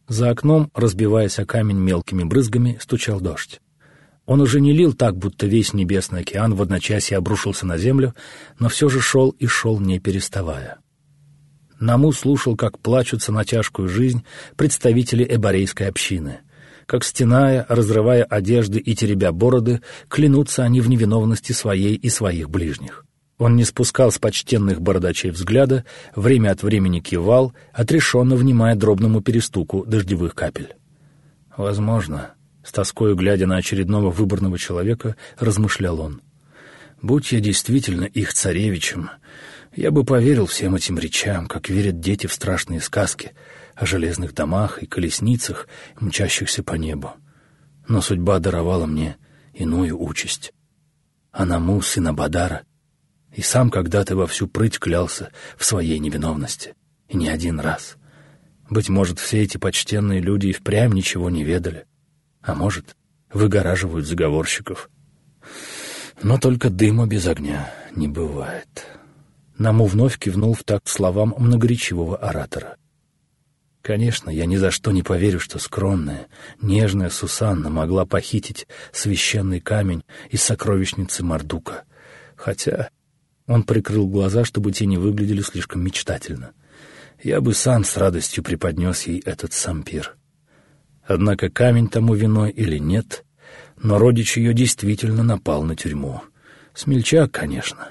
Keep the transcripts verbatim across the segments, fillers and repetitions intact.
За окном, разбиваясь о камень мелкими брызгами, стучал дождь. Он уже не лил так, будто весь небесный океан в одночасье обрушился на землю, но все же шел и шел, не переставая. Наму слушал, как плачутся на тяжкую жизнь представители эборейской общины, как, стеная, разрывая одежды и теребя бороды, клянутся они в невиновности своей и своих ближних. Он не спускал с почтенных бородачей взгляда, время от времени кивал, отрешенно внимая дробному перестуку дождевых капель. «Возможно», — с тоскою глядя на очередного выборного человека, размышлял он, «будь я действительно их царевичем, я бы поверил всем этим речам, как верят дети в страшные сказки о железных домах и колесницах, мчащихся по небу. Но судьба даровала мне иную участь. Анаму, сын Абадара, и сам когда-то во всю прыть клялся в своей невиновности, и не один раз. Быть может, все эти почтенные люди и впрямь ничего не ведали, а может, выгораживают заговорщиков. Но только дыма без огня не бывает». Наму вновь кивнул в такт словам многоречивого оратора. «Конечно, я ни за что не поверю, что скромная, нежная Сусанна могла похитить священный камень из сокровищницы Мардука. Хотя...» Он прикрыл глаза, чтобы те не выглядели слишком мечтательно. «Я бы сам с радостью преподнес ей этот сампир. Однако камень тому виной или нет, но родич ее действительно напал на тюрьму. Смельчак, конечно.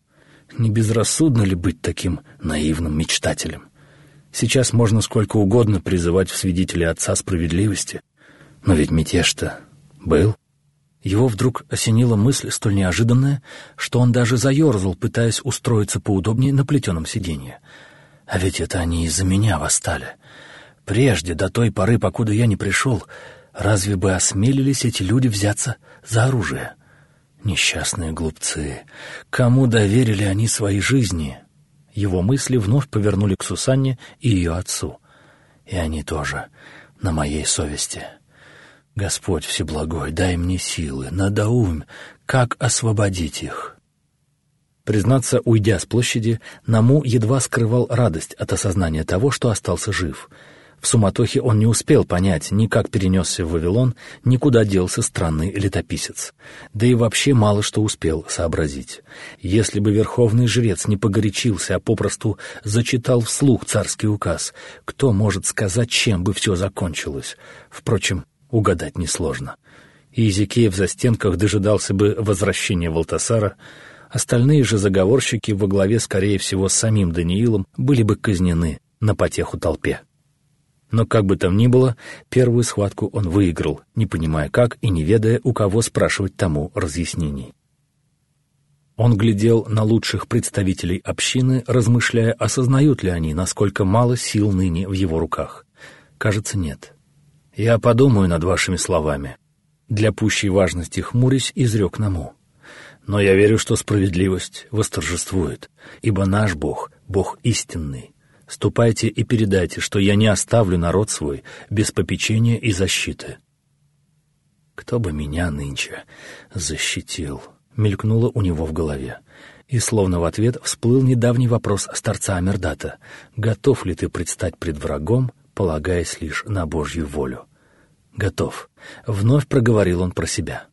Не безрассудно ли быть таким наивным мечтателем? Сейчас можно сколько угодно призывать в свидетели отца справедливости, но ведь мятеж-то был». Его вдруг осенила мысль столь неожиданная, что он даже заерзал, пытаясь устроиться поудобнее на плетеном сиденье. «А ведь это они из-за меня восстали. Прежде, до той поры, покуда я не пришел, разве бы осмелились эти люди взяться за оружие? Несчастные глупцы! Кому доверили они свои жизни?» Его мысли вновь повернули к Сусанне и ее отцу. «И они тоже на моей совести. Господь Всеблагой, дай мне силы, надоумь, как освободить их». Признаться, уйдя с площади, Наму едва скрывал радость от осознания того, что остался жив. В суматохе он не успел понять ни как перенесся в Вавилон, ни куда делся странный летописец. Да и вообще мало что успел сообразить. Если бы верховный жрец не погорячился, а попросту зачитал вслух царский указ, кто может сказать, чем бы все закончилось? Впрочем, угадать несложно. Иезекииль в застенках дожидался бы возвращения Валтасара, остальные же заговорщики во главе, скорее всего, с самим Даниилом были бы казнены на потеху толпе. Но как бы там ни было, первую схватку он выиграл, не понимая как и не ведая, у кого спрашивать тому разъяснений. Он глядел на лучших представителей общины, размышляя, осознают ли они, насколько мало сил ныне в его руках. Кажется, нет. «Я подумаю над вашими словами», — для пущей важности хмурясь изрек Наму. «Но я верю, что справедливость восторжествует, ибо наш Бог — Бог истинный. Ступайте и передайте, что я не оставлю народ свой без попечения и защиты». «Кто бы меня нынче защитил?» — мелькнуло у него в голове. И словно в ответ всплыл недавний вопрос старца Амирдата: «Готов ли ты предстать пред врагом, полагаясь лишь на Божью волю?» «Готов», — вновь проговорил он про себя.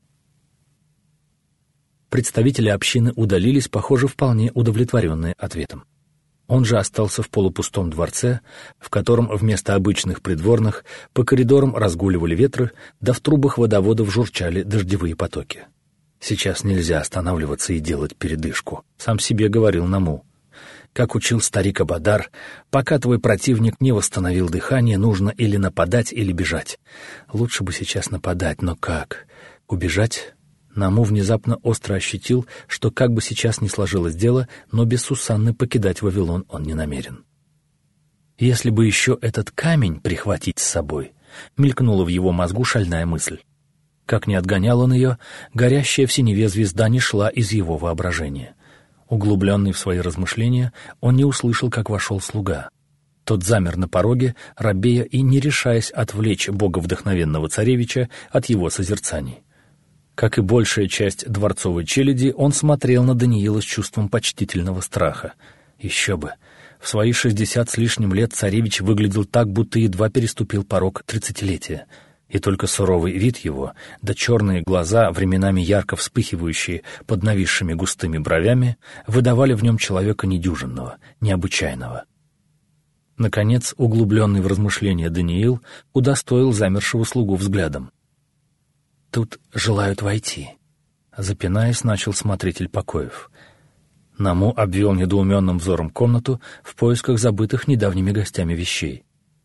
Представители общины удалились, похоже, вполне удовлетворенные ответом. Он же остался в полупустом дворце, в котором вместо обычных придворных по коридорам разгуливали ветры, да в трубах водоводов журчали дождевые потоки. «Сейчас нельзя останавливаться и делать передышку», — сам себе говорил Наму. Как учил старик Абадар, пока твой противник не восстановил дыхание, нужно или нападать, или бежать. Лучше бы сейчас нападать, но как? Убежать? Наму внезапно остро ощутил, что как бы сейчас ни сложилось дело, но без Сусанны покидать Вавилон он не намерен. Если бы еще этот камень прихватить с собой, мелькнула в его мозгу шальная мысль. Как ни отгонял он ее, горящая в синеве звезда не шла из его воображения. Углубленный в свои размышления, он не услышал, как вошел слуга. Тот замер на пороге, робея и не решаясь отвлечь боговдохновенного царевича от его созерцаний. Как и большая часть дворцовой челяди, он смотрел на Даниила с чувством почтительного страха. Еще бы! В свои шестьдесят с лишним лет царевич выглядел так, будто едва переступил порог тридцатилетия, и только суровый вид его, да черные глаза, временами ярко вспыхивающие под нависшими густыми бровями, выдавали в нем человека недюжинного, необычайного. Наконец, углубленный в размышления Даниил удостоил замершего слугу взглядом. «Тут желают войти», — запинаясь, начал смотритель покоев. Наму обвел недоуменным взором комнату в поисках забытых недавними гостями вещей.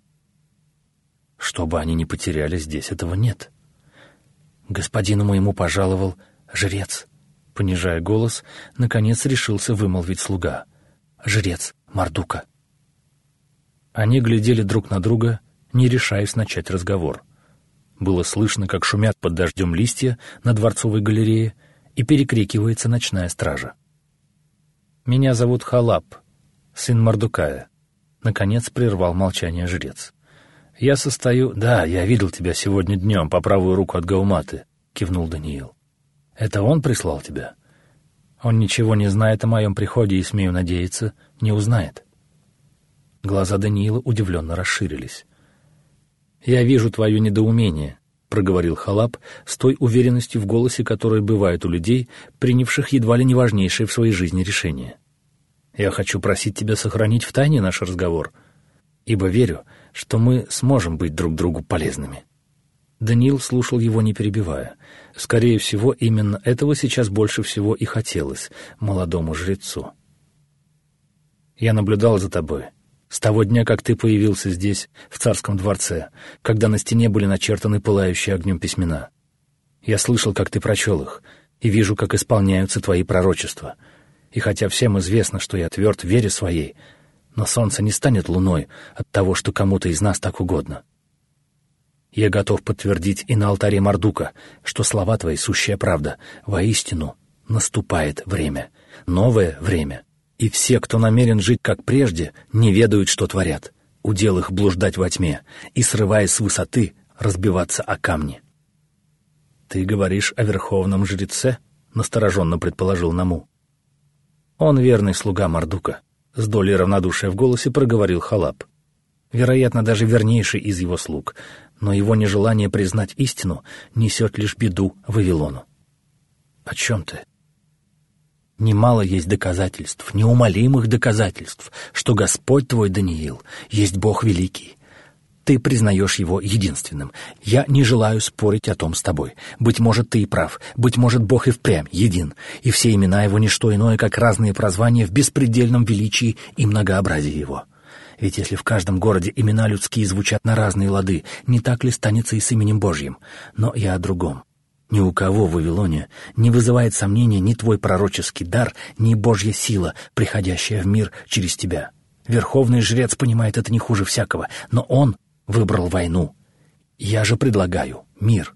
Что бы они ни потеряли, здесь этого нет. Господину моему пожаловал жрец. Понижая голос, наконец решился вымолвить слуга. Жрец Мардука. Они глядели друг на друга, не решаясь начать разговор. Было слышно, как шумят под дождем листья на Дворцовой галерее, и перекрикивается ночная стража. «Меня зовут Халап, сын Мардукая», — наконец прервал молчание жрец. «Я состою...» «Да, я видел тебя сегодня днем по правую руку от Гауматы», — кивнул Даниил. «Это он прислал тебя?» «Он ничего не знает о моем приходе и, смею надеяться, не узнает». Глаза Даниила удивленно расширились. «Я вижу твое недоумение», — проговорил Халап с той уверенностью в голосе, которая бывает у людей, принявших едва ли не важнейшее в своей жизни решение. «Я хочу просить тебя сохранить в тайне наш разговор, ибо верю, что мы сможем быть друг другу полезными». Даниил слушал его, не перебивая. Скорее всего, именно этого сейчас больше всего и хотелось молодому жрецу. «Я наблюдал за тобой. С того дня, как ты появился здесь, в царском дворце, когда на стене были начертаны пылающие огнем письмена. Я слышал, как ты прочел их, и вижу, как исполняются твои пророчества. И хотя всем известно, что я тверд в вере своей, но солнце не станет луной от того, что кому-то из нас так угодно. Я готов подтвердить и на алтаре Мардука, что слова твои — сущая правда. Воистину наступает время, новое время. И все, кто намерен жить как прежде, не ведают, что творят. Удел их блуждать во тьме и, срываясь с высоты, разбиваться о камни». «Ты говоришь о верховном жреце?» — настороженно предположил Наму. «Он верный слуга Мардука», — с долей равнодушия в голосе проговорил Халап. «Вероятно, даже вернейший из его слуг, но его нежелание признать истину несет лишь беду Вавилону». «О чем ты?» «Немало есть доказательств, неумолимых доказательств, что Господь твой, Даниил, есть Бог великий. Ты признаешь его единственным. Я не желаю спорить о том с тобой. Быть может, ты и прав. Быть может, Бог и впрямь един, и все имена его не что иное, как разные прозвания в беспредельном величии и многообразии его. Ведь если в каждом городе имена людские звучат на разные лады, не так ли станется и с именем Божьим? Но я о другом. Ни у кого в Вавилоне не вызывает сомнения ни твой пророческий дар, ни Божья сила, приходящая в мир через тебя. Верховный жрец понимает это не хуже всякого, но он выбрал войну. Я же предлагаю мир».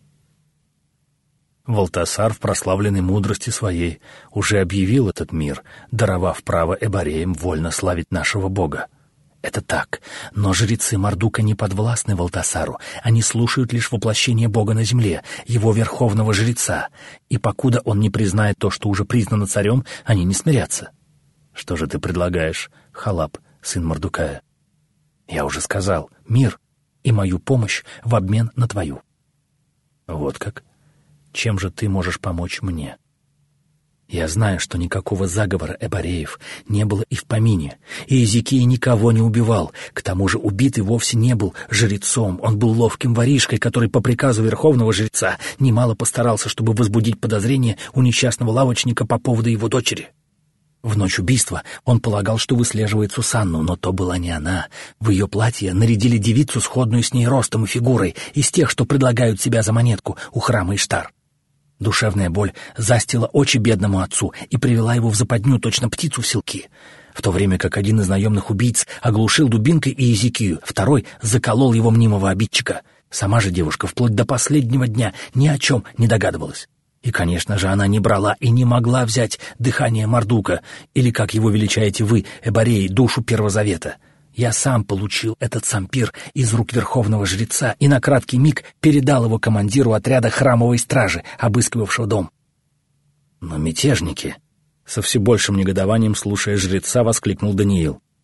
Валтасар в прославленной мудрости своей уже объявил этот мир, даровав право эбореям вольно славить нашего Бога. Это так, но жрецы Мардука не подвластны Валтасару, они слушают лишь воплощение Бога на земле, его верховного жреца, и покуда он не признает то, что уже признано царем, они не смирятся. Что же ты предлагаешь, Халап, сын Мардукая? Я уже сказал, мир и мою помощь в обмен на твою. Вот как? Чем же ты можешь помочь мне? Я знаю, что никакого заговора эбореев не было и в помине, и Иезекия никого не убивал. К тому же убитый вовсе не был жрецом, он был ловким воришкой, который по приказу верховного жреца немало постарался, чтобы возбудить подозрения у несчастного лавочника по поводу его дочери. В ночь убийства он полагал, что выслеживает Сусанну, но то была не она. В ее платье нарядили девицу, сходную с ней ростом и фигурой, из тех, что предлагают себя за монетку у храма Иштар. Душевная боль застила очи бедному отцу и привела его в западню, точно птицу в селки. В то время как один из наемных убийц оглушил дубинкой Иезекию, второй заколол его мнимого обидчика. Сама же девушка вплоть до последнего дня ни о чем не догадывалась. И, конечно же, она не брала и не могла взять дыхание Мардука, или, как его величаете вы, эбореи, душу Первого Завета. Я сам получил этот сампир из рук верховного жреца и на краткий миг передал его командиру отряда храмовой стражи, обыскивавшего дом. Но мятежники... Со все большим негодованием, слушая жреца, воскликнул Даниил.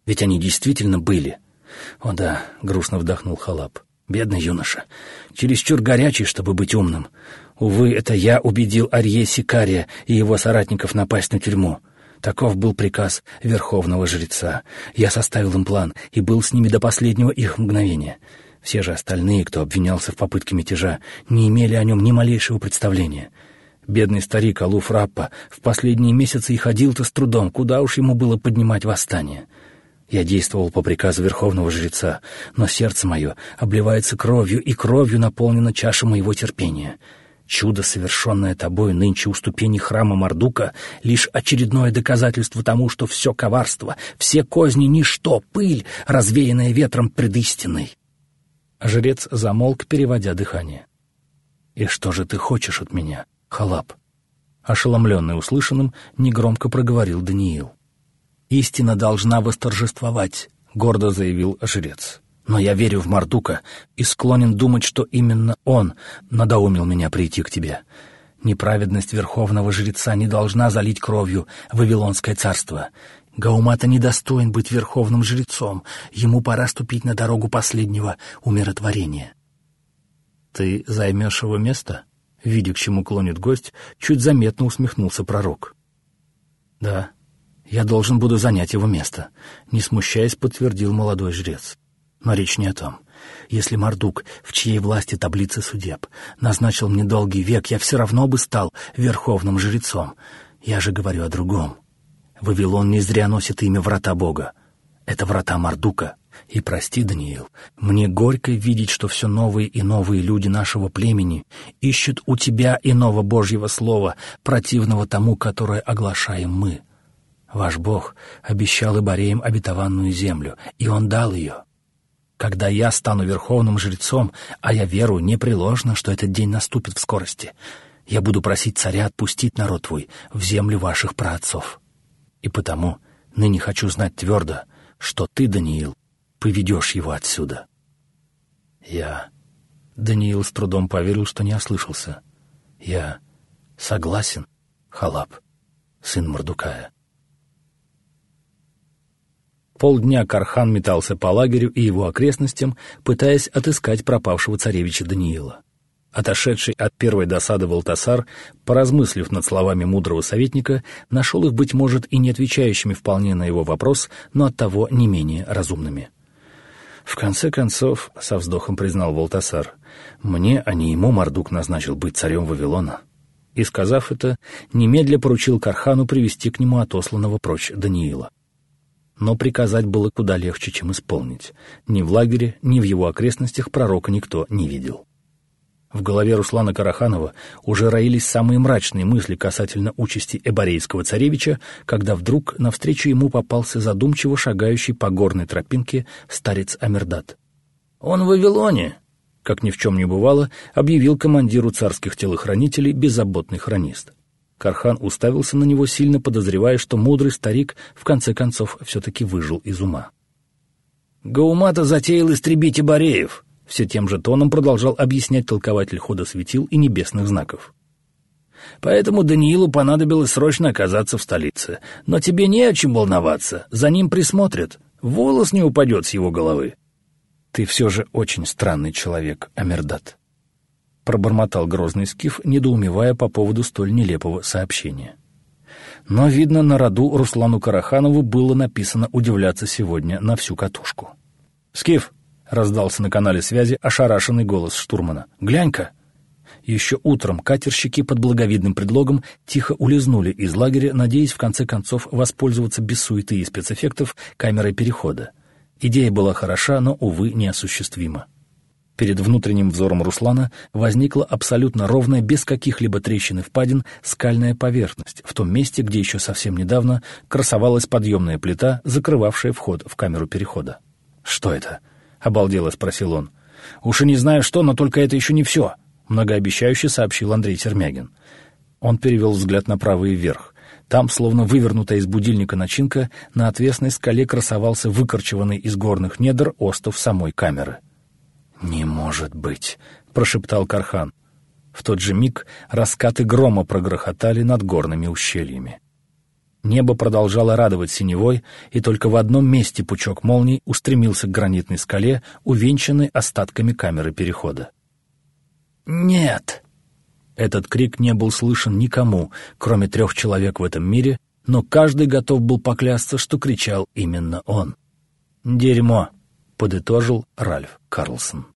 Ведь они действительно были. О да, грустно вдохнул Халап. Бедный юноша. Чересчур горячий, чтобы быть умным. Увы, это я убедил Арье Сикария и его соратников напасть на тюрьму. Таков был приказ верховного жреца. Я составил им план и был с ними до последнего их мгновения. Все же остальные, кто обвинялся в попытке мятежа, не имели о нем ни малейшего представления. Бедный старик Алуф Раппа в последние месяцы и ходил-то с трудом, куда уж ему было поднимать восстание. Я действовал по приказу верховного жреца, но сердце мое обливается кровью, и кровью наполнена чаша моего терпения. Чудо, совершенное тобой нынче у ступеней храма Мардука, лишь очередное доказательство тому, что все коварство, все козни — ничто, пыль, развеянная ветром пред истиной. Жрец замолк, переводя дыхание. «И что же ты хочешь от меня, Халап?» Ошеломленный услышанным, негромко проговорил Даниил. «Истина должна восторжествовать», — гордо заявил жрец. «Но я верю в Мардука и склонен думать, что именно он надоумил меня прийти к тебе. Неправедность верховного жреца не должна залить кровью Вавилонское царство. Гаумата недостоин быть верховным жрецом. Ему пора ступить на дорогу последнего умиротворения». «Ты займешь его место?» Видя, к чему клонит гость, чуть заметно усмехнулся пророк. «Да, я должен буду занять его место», — не смущаясь, подтвердил молодой жрец. «Но речь не о том. Если Мардук, в чьей власти таблицы судеб, назначил мне долгий век, я все равно бы стал верховным жрецом. Я же говорю о другом. Вавилон не зря носит имя Врата Бога. Это врата Мардука. И прости, Даниил, мне горько видеть, что все новые и новые люди нашего племени ищут у тебя иного Божьего слова, противного тому, которое оглашаем мы. Ваш Бог обещал ибареям обетованную землю, и Он дал ее. Когда я стану верховным жрецом, а я верую непреложно, что этот день наступит в скорости, я буду просить царя отпустить народ твой в землю ваших праотцов. И потому ныне хочу знать твердо, что ты, Даниил, поведешь его отсюда». Я... Даниил с трудом поверил, что не ослышался. «Я согласен, Халап, сын Мардукая». Полдня Кархан метался по лагерю и его окрестностям, пытаясь отыскать пропавшего царевича Даниила. Отошедший от первой досады Валтасар, поразмыслив над словами мудрого советника, нашел их, быть может, и не отвечающими вполне на его вопрос, но оттого не менее разумными. «В конце концов, — со вздохом признал Валтасар, — мне, а не ему Мардук назначил быть царем Вавилона». И, сказав это, немедля поручил Кархану привести к нему отосланного прочь Даниила. Но приказать было куда легче, чем исполнить. Ни в лагере, ни в его окрестностях пророка никто не видел. В голове Руслана Караханова уже роились самые мрачные мысли касательно участи эборейского царевича, когда вдруг навстречу ему попался задумчиво шагающий по горной тропинке старец Амирдат. «Он в Вавилоне!» — как ни в чем не бывало, объявил командиру царских телохранителей беззаботный хронист. Кархан уставился на него, сильно подозревая, что мудрый старик в конце концов все-таки выжил из ума. «Гаумата затеял истребить эбореев», — все тем же тоном продолжал объяснять толкователь хода светил и небесных знаков. «Поэтому Даниилу понадобилось срочно оказаться в столице. Но тебе не о чем волноваться, за ним присмотрят, волос не упадет с его головы». «Ты все же очень странный человек, Амирдат», — пробормотал грозный скиф, недоумевая по поводу столь нелепого сообщения. Но, видно, на роду Руслану Караханову было написано удивляться сегодня на всю катушку. «Скиф!» — раздался на канале связи ошарашенный голос штурмана. «Глянь-ка!» Еще утром катерщики под благовидным предлогом тихо улизнули из лагеря, надеясь в конце концов воспользоваться без суеты и спецэффектов камерой перехода. Идея была хороша, но, увы, неосуществима. Перед внутренним взором Руслана возникла абсолютно ровная, без каких-либо трещин и впадин, скальная поверхность в том месте, где еще совсем недавно красовалась подъемная плита, закрывавшая вход в камеру перехода. «Что это?» — обалдело спросил он. «Уж и не знаю что, но только это еще не все», — многообещающе сообщил Андрей Сермягин. Он перевел взгляд направо и вверх. Там, словно вывернутая из будильника начинка, на отвесной скале красовался выкорчеванный из горных недр остов самой камеры. «Не может быть!» — прошептал Кархан. В тот же миг раскаты грома прогрохотали над горными ущельями. Небо продолжало радовать синевой, и только в одном месте пучок молний устремился к гранитной скале, увенчанной остатками камеры перехода. «Нет!» Этот крик не был слышен никому, кроме трех человек в этом мире, но каждый готов был поклясться, что кричал именно он. «Дерьмо!» — подытожил Ральф Карлсон.